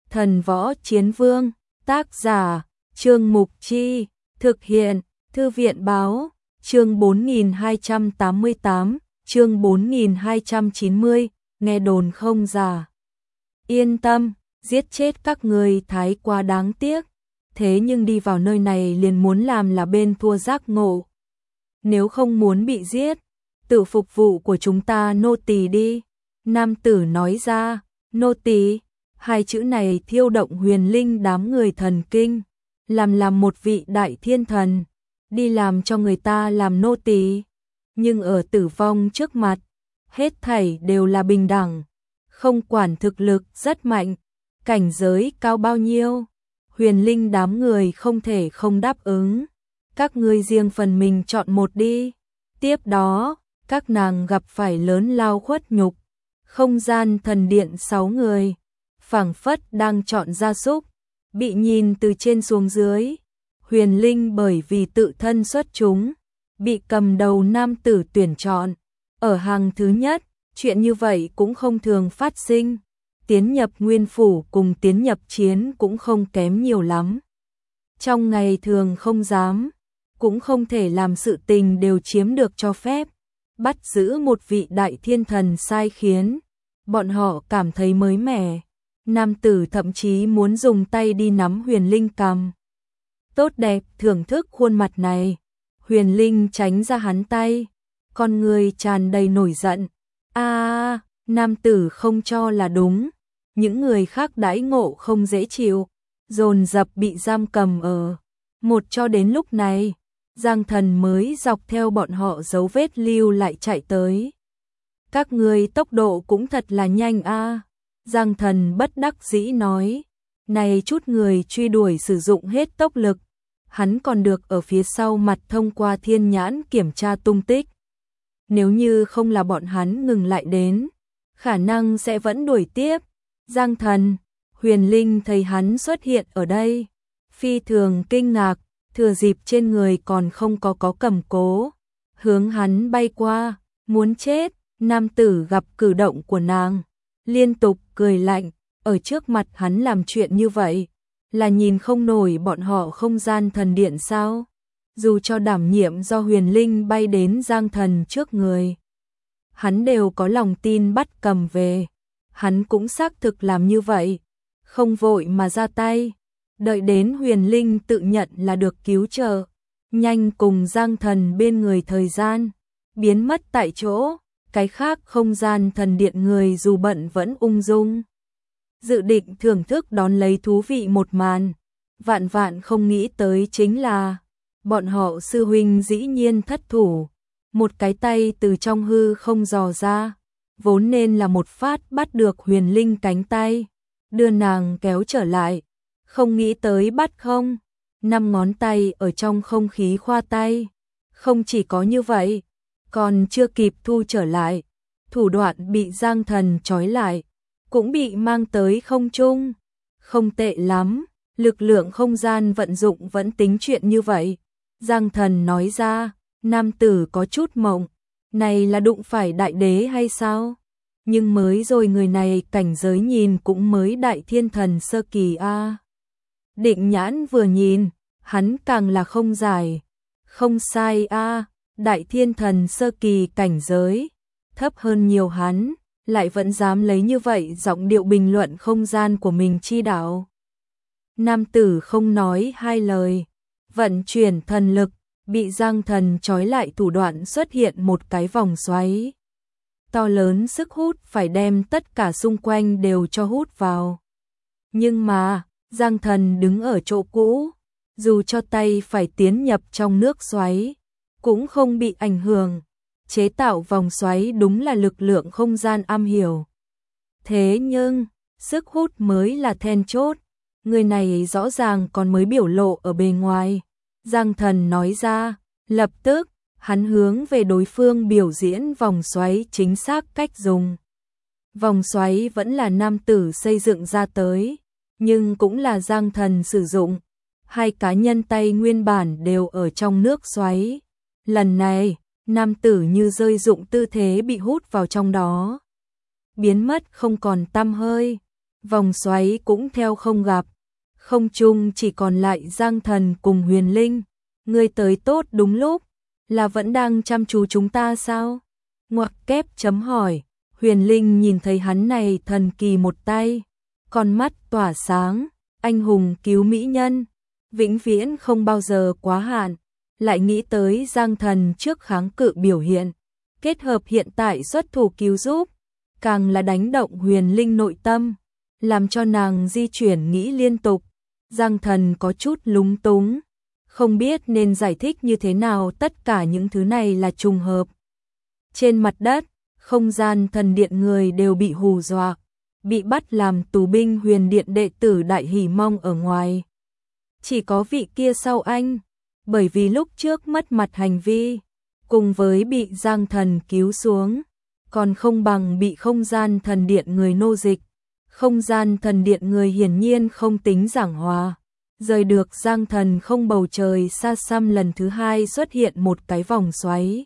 Thần Võ Chiến Vương, tác giả, Trương Mục Chi, thực hiện, Thư viện Báo, chương 4288, chương 4290, nghe đồn không giả. Yên tâm, giết chết các người thái quá đáng tiếc, thế nhưng đi vào nơi này liền muốn làm là bên thua giác ngộ. Nếu không muốn bị giết, tự phục vụ của chúng ta nô tỳ đi. Nam tử nói ra, nô tỳ, hai chữ này thiêu động huyền linh đám người thần kinh, làm một vị đại thiên thần, đi làm cho người ta làm nô tỳ, nhưng ở tử vong trước mặt, hết thảy đều là bình đẳng, không quản thực lực rất mạnh, cảnh giới cao bao nhiêu, huyền linh đám người không thể không đáp ứng. Các ngươi riêng phần mình chọn một đi. Tiếp đó, các nàng gặp phải lớn lao khuất nhục. Không gian thần điện 6 người, phảng phất đang chọn gia súc, bị nhìn từ trên xuống dưới. Huyền linh bởi vì tự thân xuất chúng, bị cầm đầu nam tử tuyển chọn. Ở hàng thứ nhất, chuyện như vậy cũng không thường phát sinh. Tiến nhập nguyên phủ cùng tiến nhập chiến cũng không kém nhiều lắm. Trong ngày thường không dám, cũng không thể làm sự tình đều chiếm được cho phép. Bắt giữ một vị đại thiên thần sai khiến, bọn họ cảm thấy mới mẻ. Nam tử thậm chí muốn dùng tay đi nắm huyền linh cằm. Tốt đẹp thưởng thức khuôn mặt này. Huyền linh tránh ra hắn tay, con người tràn đầy nổi giận. Nam tử không cho là đúng. Những người khác đãi ngộ không dễ chịu, dồn dập bị giam cầm ở một cho đến lúc này. Giang Thần mới dọc theo bọn họ dấu vết lưu lại chạy tới. Các ngươi tốc độ cũng thật là nhanh a. Giang Thần bất đắc dĩ nói. Này chút người truy đuổi sử dụng hết tốc lực. Hắn còn được ở phía sau mặt thông qua thiên nhãn kiểm tra tung tích. Nếu như không là bọn hắn ngừng lại đến, khả năng sẽ vẫn đuổi tiếp. Giang Thần, huyền linh thấy hắn xuất hiện ở đây, phi thường kinh ngạc. Thừa dịp trên người còn không có cầm cố, hướng hắn bay qua, muốn chết. Nam tử gặp cử động của nàng, liên tục cười lạnh, ở trước mặt hắn làm chuyện như vậy, là nhìn không nổi bọn họ không gian thần điện sao? Dù cho đảm nhiệm do huyền linh bay đến Giang Thần trước người, hắn đều có lòng tin bắt cầm về, hắn cũng xác thực làm như vậy, không vội mà ra tay. Đợi đến huyền linh tự nhận là được cứu trợ, nhanh cùng Giang Thần bên người thời gian, biến mất tại chỗ. Cái khác không gian thần điện người dù bận vẫn ung dung, dự định thưởng thức đón lấy thú vị một màn. Vạn không nghĩ tới chính là bọn họ sư huynh dĩ nhiên thất thủ, một cái tay từ trong hư không dò ra, vốn nên là một phát bắt được huyền linh cánh tay, đưa nàng kéo trở lại. Không nghĩ tới bắt không, 5 ngón tay ở trong không khí khoa tay. Không chỉ có như vậy, còn chưa kịp thu trở lại, thủ đoạn bị Giang Thần trói lại, cũng bị mang tới không trung. Không tệ lắm, lực lượng không gian vận dụng vẫn tính chuyện như vậy. Giang Thần nói ra, nam tử có chút mộng, này là đụng phải đại đế hay sao? Nhưng mới rồi người này cảnh giới nhìn cũng mới đại thiên thần sơ kỳ a. Định nhãn vừa nhìn, hắn càng là không giải. Không sai a, đại thiên thần sơ kỳ cảnh giới, thấp hơn nhiều hắn, lại vẫn dám lấy như vậy giọng điệu bình luận không gian của mình chi đạo. Nam tử không nói hai lời, vận chuyển thần lực, bị Giang Thần trói lại thủ đoạn xuất hiện một cái vòng xoáy. To lớn sức hút phải đem tất cả xung quanh đều cho hút vào. Nhưng mà, Giang Thần đứng ở chỗ cũ, dù cho tay phải tiến nhập trong nước xoáy, cũng không bị ảnh hưởng. Chế tạo vòng xoáy đúng là lực lượng không gian am hiểu. Thế nhưng, sức hút mới là then chốt. Người này rõ ràng còn mới biểu lộ ở bề ngoài. Giang Thần nói ra, lập tức, hắn hướng về đối phương biểu diễn vòng xoáy chính xác cách dùng. Vòng xoáy vẫn là nam tử xây dựng ra tới, nhưng cũng là Giang Thần sử dụng. Hai cá nhân tay nguyên bản đều ở trong nước xoáy. Lần này, nam tử như rơi dụng tư thế bị hút vào trong đó, biến mất không còn tăm hơi. vòng xoáy cũng theo không gặp. Không trung chỉ còn lại Giang Thần cùng Huyền Linh. Ngươi tới tốt đúng lúc, là vẫn đang chăm chú chúng ta sao? Ngoặc kép chấm hỏi. Huyền Linh nhìn thấy hắn này thần kỳ một tay, con mắt tỏa sáng, anh hùng cứu mỹ nhân, vĩnh viễn không bao giờ quá hạn. Lại nghĩ tới Giang Thần trước kháng cự biểu hiện, kết hợp hiện tại xuất thủ cứu giúp, càng là đánh động Huyền Linh nội tâm, làm cho nàng di chuyển nghĩ liên tục. Giang Thần có chút lúng túng, không biết nên giải thích như thế nào tất cả những thứ này là trùng hợp. Trên mặt đất, không gian thần điện người đều bị hù dọa, bị bắt làm tù binh Huyền Điện đệ tử Đại Hỉ Mông ở ngoài. Chỉ có vị kia sau anh, bởi vì lúc trước mất mặt hành vi, cùng với bị Giang Thần cứu xuống, còn không bằng bị không gian thần điện người nô dịch. Không gian thần điện người hiển nhiên không tính giảng hòa. Rời được Giang Thần không, bầu trời xa xăm lần thứ hai xuất hiện một cái vòng xoáy.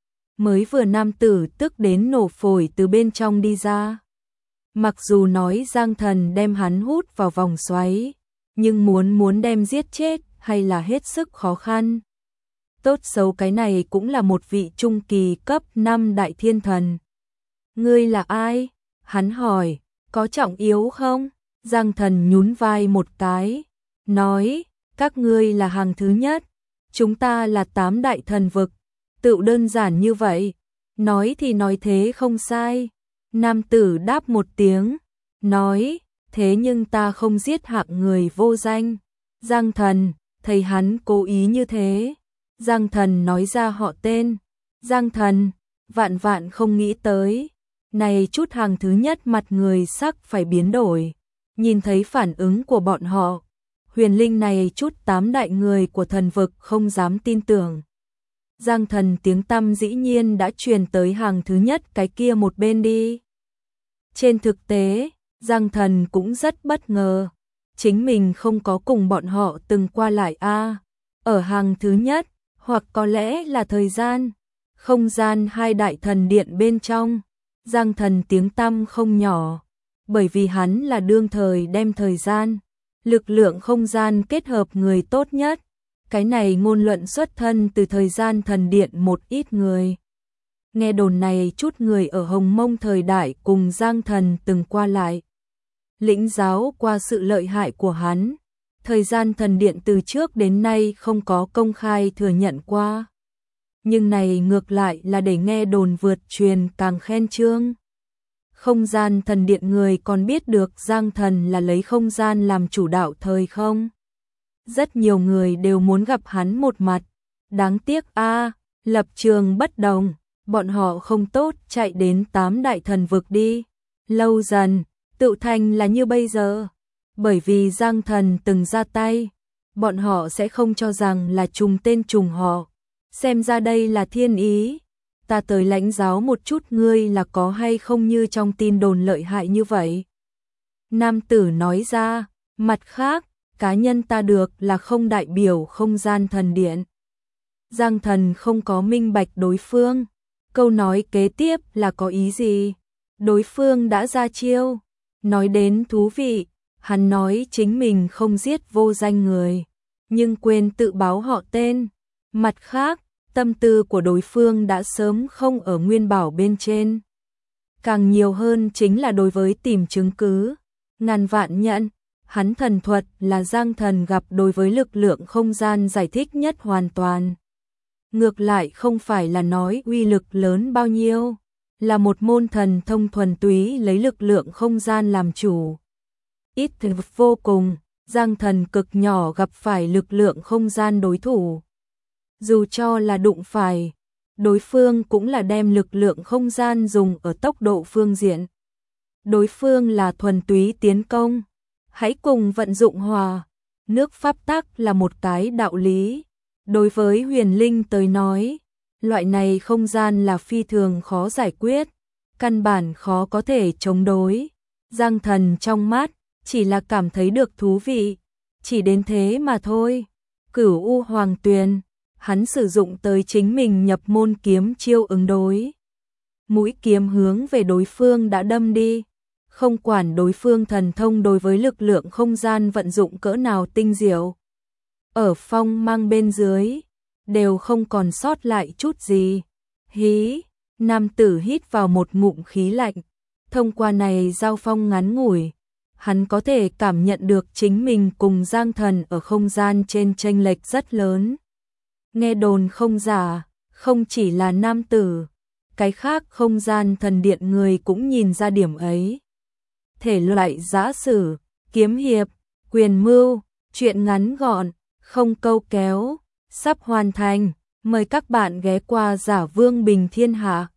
Mới vừa nam tử tức đến nổ phổi từ bên trong đi ra. Mặc dù nói Giang Thần đem hắn hút vào vòng xoáy, nhưng muốn đem giết chết hay là hết sức khó khăn. Tốt xấu cái này cũng là một vị trung kỳ cấp 5 đại thiên thần. Ngươi là ai? Hắn hỏi, có trọng yếu không? Giang Thần nhún vai một cái, nói, các ngươi là hàng thứ nhất, chúng ta là 8 đại thần vực, tự đơn giản như vậy. Nói thì nói thế không sai. Nam tử đáp một tiếng, nói, thế nhưng ta không giết hạng người vô danh. Giang Thần, thấy hắn cố ý như thế. Giang Thần nói ra họ tên. Giang Thần, vạn vạn không nghĩ tới. Này chút hàng thứ nhất mặt người sắc phải biến đổi. Nhìn thấy phản ứng của bọn họ, Huyền Linh này chút 8 đại người của thần vực không dám tin tưởng. Giang Thần tiếng tăm dĩ nhiên đã truyền tới hàng thứ nhất cái kia một bên đi. Trên thực tế, Giang Thần cũng rất bất ngờ. Chính mình không có cùng bọn họ từng qua lại ở hàng thứ nhất, hoặc có lẽ là thời gian, không gian hai đại thần điện bên trong. Giang Thần tiếng tăm không nhỏ, bởi vì hắn là đương thời đem thời gian, lực lượng không gian kết hợp người tốt nhất. Cái này ngôn luận xuất thân từ thời gian thần điện một ít người. Nghe đồn này chút người ở Hồng Mông thời đại cùng Giang Thần từng qua lại, lĩnh giáo qua sự lợi hại của hắn. Thời gian thần điện từ trước đến nay không có công khai thừa nhận qua. Nhưng này ngược lại là để nghe đồn vượt truyền càng khen trương. Không gian thần điện người còn biết được Giang Thần là lấy không gian làm chủ đạo thời không. Rất nhiều người đều muốn gặp hắn một mặt. Đáng tiếc lập trường bất đồng, bọn họ không tốt chạy đến 8 đại thần vực đi. Lâu dần, tự thành là như bây giờ. Bởi vì Giang Thần từng ra tay, bọn họ sẽ không cho rằng là trùng tên trùng họ. Xem ra đây là thiên ý. Ta tới lãnh giáo một chút ngươi là có hay không như trong tin đồn lợi hại như vậy. Nam tử nói ra, mặt khác, cá nhân ta được là không đại biểu không gian thần điện. Giang Thần không có minh bạch đối phương. Câu nói kế tiếp là có ý gì? Đối phương đã ra chiêu. Nói đến thú vị, hắn nói chính mình không giết vô danh người, nhưng quên tự báo họ tên. Mặt khác, tâm tư của đối phương đã sớm không ở Nguyên Bảo bên trên. Càng nhiều hơn chính là đối với tìm chứng cứ. Ngàn vạn nhận, hắn thần thuật là Giang Thần gặp đối với lực lượng không gian giải thích nhất hoàn toàn. Ngược lại không phải là nói uy lực lớn bao nhiêu, là một môn thần thông thuần túy lấy lực lượng không gian làm chủ. Ít thực vô cùng, Giang Thần cực nhỏ gặp phải lực lượng không gian đối thủ. Dù cho là đụng phải, đối phương cũng là đem lực lượng không gian dùng ở tốc độ phương diện. Đối phương là thuần túy tiến công, hãy cùng vận dụng hòa. Nước pháp tắc là một cái đạo lý. Đối với Huyền Linh tới nói, loại này không gian là phi thường khó giải quyết, căn bản khó có thể chống đối. Giang Thần trong mắt chỉ là cảm thấy được thú vị, chỉ đến thế mà thôi. Cửu U Hoàng Tuyền, hắn sử dụng tới chính mình nhập môn kiếm chiêu ứng đối. Mũi kiếm hướng về đối phương đã đâm đi. không quản đối phương thần thông đối với lực lượng không gian vận dụng cỡ nào tinh diệu. Ở phong mang bên dưới, đều không còn sót lại chút gì. Hí, nam tử hít vào một ngụm khí lạnh, thông qua này giao phong ngắn ngủi, hắn có thể cảm nhận được chính mình cùng Giang Thần ở không gian trên chênh lệch rất lớn. Nghe đồn không giả, không chỉ là nam tử, cái khác không gian thần điện người cũng nhìn ra điểm ấy. Thể loại giã sử, kiếm hiệp, quyền mưu, truyện ngắn gọn, không câu kéo, sắp hoàn thành, mời các bạn ghé qua Giả Vương Bình Thiên Hạ.